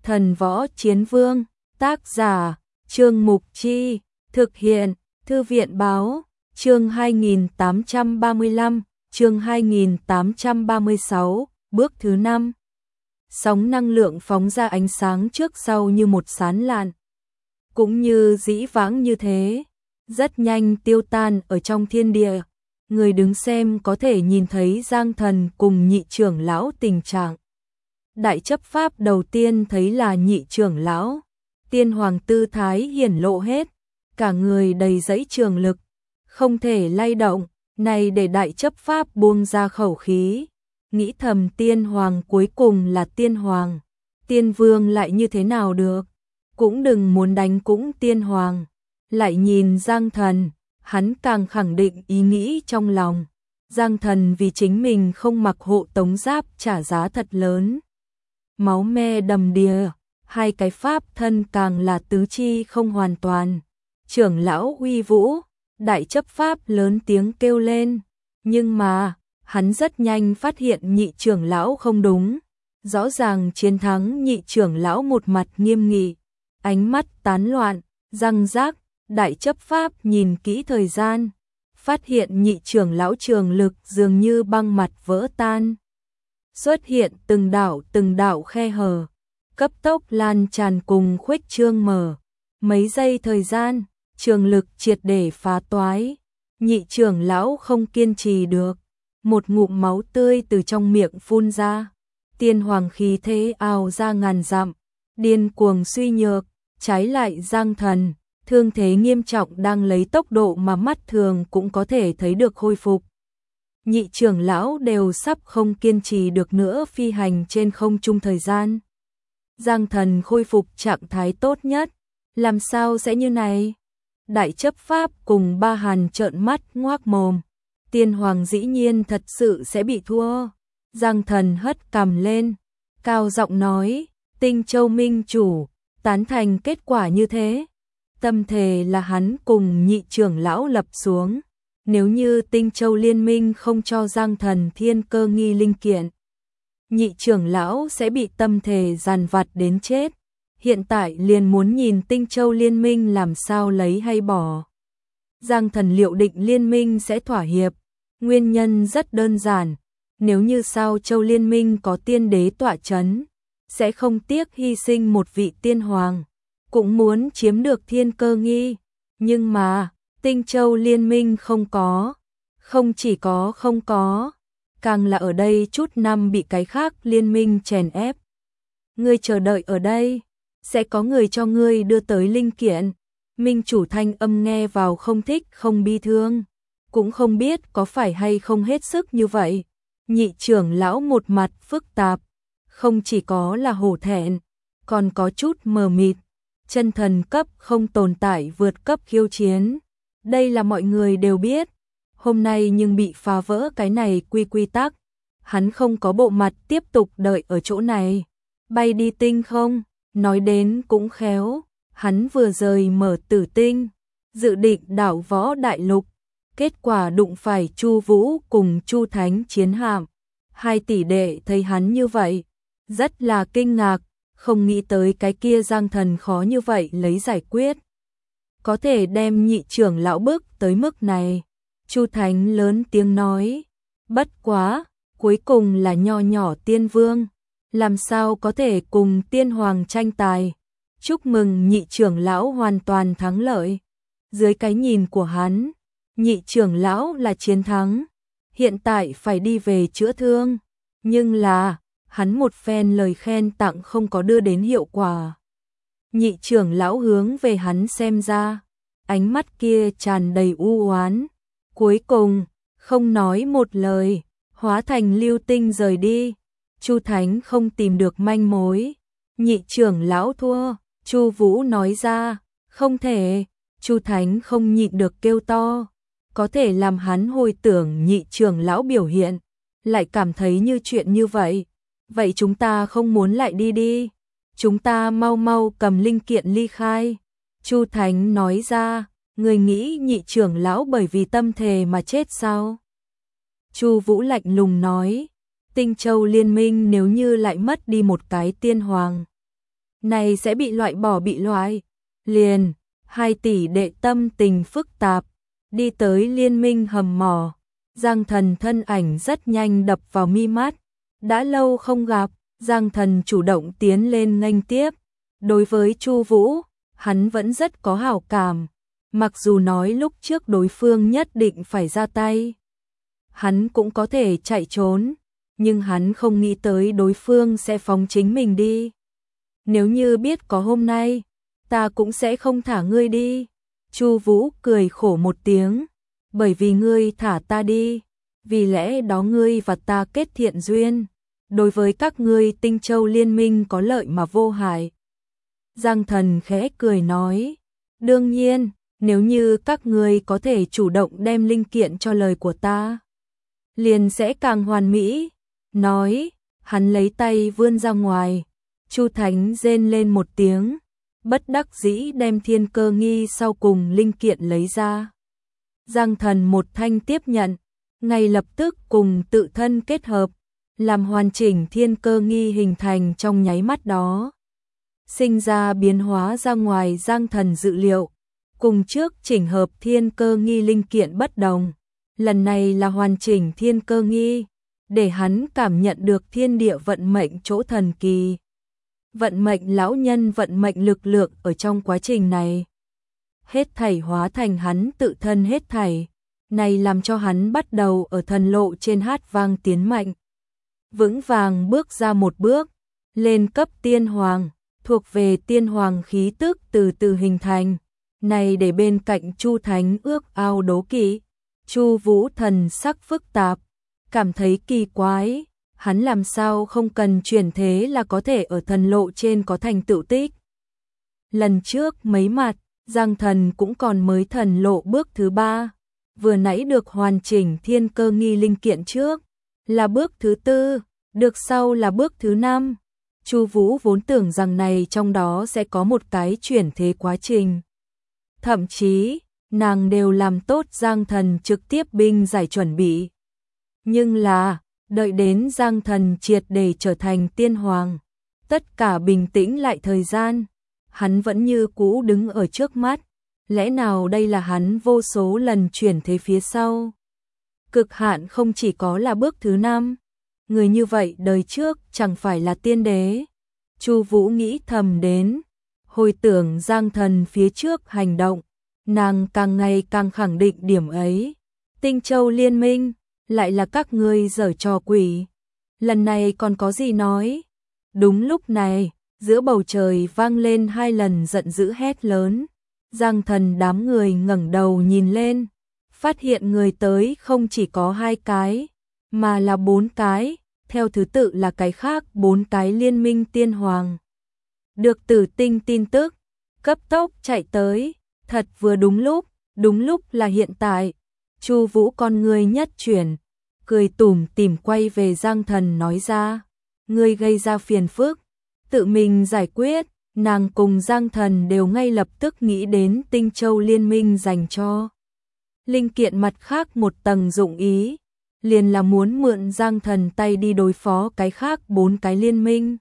Thần Võ Chiến Vương, tác giả, Trương Mục Chi, thực hiện, Thư viện Báo, chương 2835, chương 2836, bước thứ 5. Sóng năng lượng phóng ra ánh sáng trước sau như một sán lạn. Cũng như dĩ vãng như thế, rất nhanh tiêu tan ở trong thiên địa. Người đứng xem có thể nhìn thấy Giang Thần cùng nhị trưởng lão tình trạng. Đại chấp pháp đầu tiên thấy là nhị trưởng lão, tiên hoàng tư thái hiển lộ hết, cả người đầy dẫy trường lực, không thể lay động, này để đại chấp pháp buông ra khẩu khí, nghĩ thầm tiên hoàng cuối cùng là tiên hoàng, tiên vương lại như thế nào được, cũng đừng muốn đánh cũng tiên hoàng. Lại nhìn Giang Thần, hắn càng khẳng định ý nghĩ trong lòng, Giang Thần vì chính mình không mặc hộ tống giáp trả giá thật lớn. Máu me đầm đìa, hai cái pháp thân càng là tứ chi không hoàn toàn. Trưởng lão uy vũ, đại chấp pháp lớn tiếng kêu lên, nhưng mà, hắn rất nhanh phát hiện nhị trưởng lão không đúng. Rõ ràng chiến thắng nhị trưởng lão một mặt nghiêm nghị, ánh mắt tán loạn, răng rác, đại chấp pháp nhìn kỹ thời gian, phát hiện nhị trưởng lão trường lực dường như băng mặt vỡ tan. Xuất hiện từng đạo khe hở, cấp tốc lan tràn cùng khuếch trương mở. Mấy giây thời gian, trường lực triệt để phá toái, nhị trưởng lão không kiên trì được, một ngụm máu tươi từ trong miệng phun ra. Tiên hoàng khí thế ào ra ngàn dặm, điên cuồng suy nhược, trái lại Giang Thần, thương thế nghiêm trọng đang lấy tốc độ mà mắt thường cũng có thể thấy được khôi phục. Nhị trưởng lão đều sắp không kiên trì được nữa phi hành trên không trung thời gian. Giang Thần khôi phục trạng thái tốt nhất, làm sao sẽ như này? Đại chấp pháp cùng Ba Hàn trợn mắt ngoác mồm, tiên hoàng dĩ nhiên thật sự sẽ bị thua. Giang Thần hất cằm lên, cao giọng nói, Tinh Châu Minh chủ, tán thành kết quả như thế. Tâm thề là hắn cùng nhị trưởng lão lập xuống. Nếu như Tinh Châu Liên minh không cho Giang Thần thiên cơ nghi linh kiện, nhị trưởng lão sẽ bị tâm thề giàn vặt đến chết. Hiện tại liền muốn nhìn Tinh Châu Liên minh làm sao lấy hay bỏ. Giang Thần liệu định liên minh sẽ thỏa hiệp, nguyên nhân rất đơn giản. Nếu như Sao Châu Liên minh có tiên đế tọa chấn, sẽ không tiếc hy sinh một vị tiên hoàng, cũng muốn chiếm được thiên cơ nghi. Nhưng mà, Tinh Châu Liên minh không có, không chỉ có không có, càng là ở đây chút năm bị cái khác liên minh chèn ép. Ngươi chờ đợi ở đây, sẽ có người cho ngươi đưa tới linh kiện. Minh chủ thanh âm nghe vào không thích không bi thương, cũng không biết có phải hay không hết sức như vậy. Nhị trưởng lão một mặt phức tạp, không chỉ có là hổ thẹn, còn có chút mờ mịt, chân thần cấp không tồn tại vượt cấp khiêu chiến. Đây là mọi người đều biết, hôm nay nhưng bị phá vỡ cái này quy tắc, hắn không có bộ mặt tiếp tục đợi ở chỗ này. Bay đi tinh không, nói đến cũng khéo, hắn vừa rời mở Tử Tinh, dự định đảo võ đại lục, kết quả đụng phải Chu Vũ cùng Chu Thánh chiến hạm. Hai tỷ đệ thấy hắn như vậy, rất là kinh ngạc, không nghĩ tới cái kia Giang Thần khó như vậy lấy giải quyết. Có thể đem nhị trưởng lão bức tới mức này. Chu Thánh lớn tiếng nói, bất quá, cuối cùng là nho nhỏ tiên vương, làm sao có thể cùng tiên hoàng tranh tài. Chúc mừng nhị trưởng lão hoàn toàn thắng lợi. Dưới cái nhìn của hắn, nhị trưởng lão là chiến thắng, hiện tại phải đi về chữa thương. Nhưng là, hắn một phen lời khen tặng không có đưa đến hiệu quả. Nhị trưởng lão hướng về hắn xem ra, ánh mắt kia tràn đầy u oán. Cuối cùng, không nói một lời, hóa thành lưu tinh rời đi. Chu Thánh không tìm được manh mối. Nhị trưởng lão thua, Chu Vũ nói ra, không thể. Chu Thánh không nhịn được kêu to, có thể làm hắn hồi tưởng nhị trưởng lão biểu hiện, lại cảm thấy như chuyện như vậy. Vậy chúng ta không muốn lại đi đi, chúng ta mau mau cầm linh kiện ly khai. Chu Thánh nói ra, người nghĩ nhị trưởng lão bởi vì tâm thề mà chết sao? Chu Vũ lạnh lùng nói, Tinh Châu Liên minh nếu như lại mất đi một cái tiên hoàng, này sẽ bị loại. Liền, 2 tỷ đệ tâm tình phức tạp, đi tới liên minh hầm mỏ. Giang Thần thân ảnh rất nhanh đập vào mi mắt. Đã lâu không gặp, Giang Thần chủ động tiến lên nghênh tiếp. Đối với Chu Vũ, hắn vẫn rất có hảo cảm. Mặc dù nói lúc trước đối phương nhất định phải ra tay, hắn cũng có thể chạy trốn, nhưng hắn không nghĩ tới đối phương sẽ phóng chính mình đi. Nếu như biết có hôm nay, ta cũng sẽ không thả ngươi đi. Chu Vũ cười khổ một tiếng, bởi vì ngươi thả ta đi, vì lẽ đó ngươi và ta kết thiện duyên, đối với các ngươi Tinh Châu liên minh có lợi mà vô hại. Giang Thần khẽ cười nói, đương nhiên, nếu như các ngươi có thể chủ động đem linh kiện cho lời của ta, liền sẽ càng hoàn mỹ. Nói, hắn lấy tay vươn ra ngoài, Chu Thánh rên lên một tiếng, bất đắc dĩ đem thiên cơ nghi sau cùng linh kiện lấy ra. Giang Thần một thanh tiếp nhận, ngay lập tức cùng tự thân kết hợp, làm hoàn chỉnh thiên cơ nghi hình thành trong nháy mắt đó. Sinh ra biến hóa ra ngoài Giang Thần dự liệu, cùng trước chỉnh hợp thiên cơ nghi linh kiện bất đồng. Lần này là hoàn chỉnh thiên cơ nghi, để hắn cảm nhận được thiên địa vận mệnh chỗ thần kỳ. Vận mệnh lão nhân vận mệnh lực lượng ở trong quá trình này. Hết thảy hóa thành hắn tự thân hết thảy, này làm cho hắn bắt đầu ở thần lộ trên hát vang tiến mạnh. Vững vàng bước ra một bước, lên cấp tiên hoàng, thuộc về tiên hoàng khí tức từ từ hình thành. Này để bên cạnh Chu Thánh ước ao đố kỵ. Chu Vũ thần sắc phức tạp, cảm thấy kỳ quái, hắn làm sao không cần chuyển thế là có thể ở thần lộ trên có thành tựu tích. Lần trước mấy mặt, Giang Thần cũng còn mới thần lộ bước thứ 3, vừa nãy được hoàn chỉnh thiên cơ nghi linh kiện trước, là bước thứ 4, được sau là bước thứ 5. Chu Vũ vốn tưởng rằng này trong đó sẽ có một cái chuyển thế quá trình. Thậm chí, nàng đều làm tốt Giang Thần trực tiếp binh giải chuẩn bị. Nhưng là, đợi đến Giang Thần triệt để trở thành tiên hoàng, tất cả bình tĩnh lại thời gian, hắn vẫn như cũ đứng ở trước mắt. Lẽ nào đây là hắn vô số lần chuyển thế phía sau? Cực hạn không chỉ có là bước thứ 5, người như vậy đời trước chẳng phải là tiên đế. Chu Vũ nghĩ thầm đến, hồi tưởng Giang Thần phía trước hành động, nàng càng ngày càng khẳng định điểm ấy. Tinh Châu liên minh, lại là các ngươi giở trò quỷ. Lần này còn có gì nói? Đúng lúc này, giữa bầu trời vang lên 2 lần giận dữ hét lớn. Giang Thần đám người ngẩng đầu nhìn lên, phát hiện người tới không chỉ có 2 cái, mà là 4 cái, theo thứ tự là cái khác 4 cái liên minh tiên hoàng. Được Tử Tinh tin tức, cấp tốc chạy tới, thật vừa đúng lúc là hiện tại. Chu Vũ con người nhất chuyển, cười tủm tỉm quay về Giang Thần nói ra, ngươi gây ra phiền phức, tự mình giải quyết. Nàng cùng Giang Thần đều ngay lập tức nghĩ đến Tinh Châu liên minh dành cho linh kiện mặt khác một tầng dụng ý, liền là muốn mượn Giang Thần tay đi đối phó cái khác 4 cái liên minh.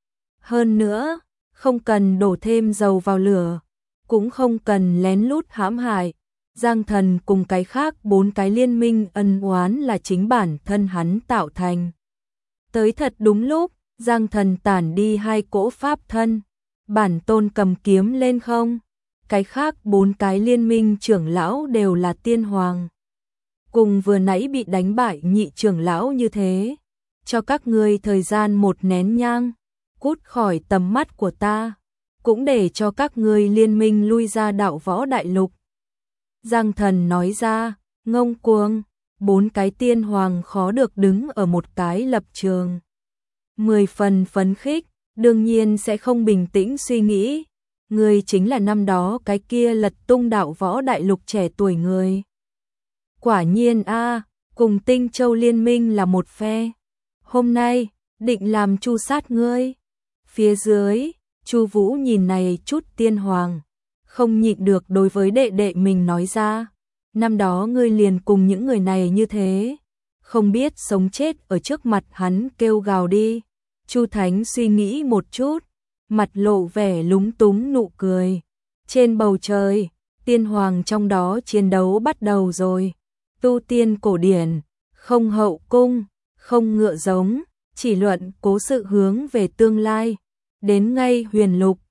Hơn nữa, không cần đổ thêm dầu vào lửa, cũng không cần lén lút hãm hại. Giang Thần cùng cái khác 4 cái liên minh ân oán là chính bản thân hắn tạo thành. Tới thật đúng lúc, Giang Thần tản đi 2 cỗ pháp thân, bản tôn cầm kiếm lên không. Cái khác 4 cái liên minh trưởng lão đều là tiên hoàng. Cùng vừa nãy bị đánh bại nhị trưởng lão như thế, cho các ngươi thời gian 1 nén nhang, cút khỏi tầm mắt của ta, cũng để cho các ngươi liên minh lui ra đạo võ đại lục. Giang Thần nói ra, ngông cuồng, 4 cái tiên hoàng khó được đứng ở một cái lập trường. 10 phần phấn khích, đương nhiên sẽ không bình tĩnh suy nghĩ. Người chính là năm đó cái kia lật tung đạo võ đại lục trẻ tuổi người. Quả nhiên a, cùng Tinh Châu liên minh là một phe. Hôm nay, định làm chu sát ngươi. Phía dưới, Chu Vũ nhìn này chút tiên hoàng, không nhịn được đối với đệ đệ mình nói ra, năm đó ngươi liền cùng những người này như thế, không biết sống chết ở trước mặt hắn kêu gào đi. Chu Thánh suy nghĩ một chút, mặt lộ vẻ lúng túng nụ cười. Trên bầu trời, tiên hoàng trong đó chiến đấu bắt đầu rồi. Tu tiên cổ điển, không hậu cung, không ngựa giống, chỉ luận cố sự hướng về tương lai. Đến ngay huyền lục,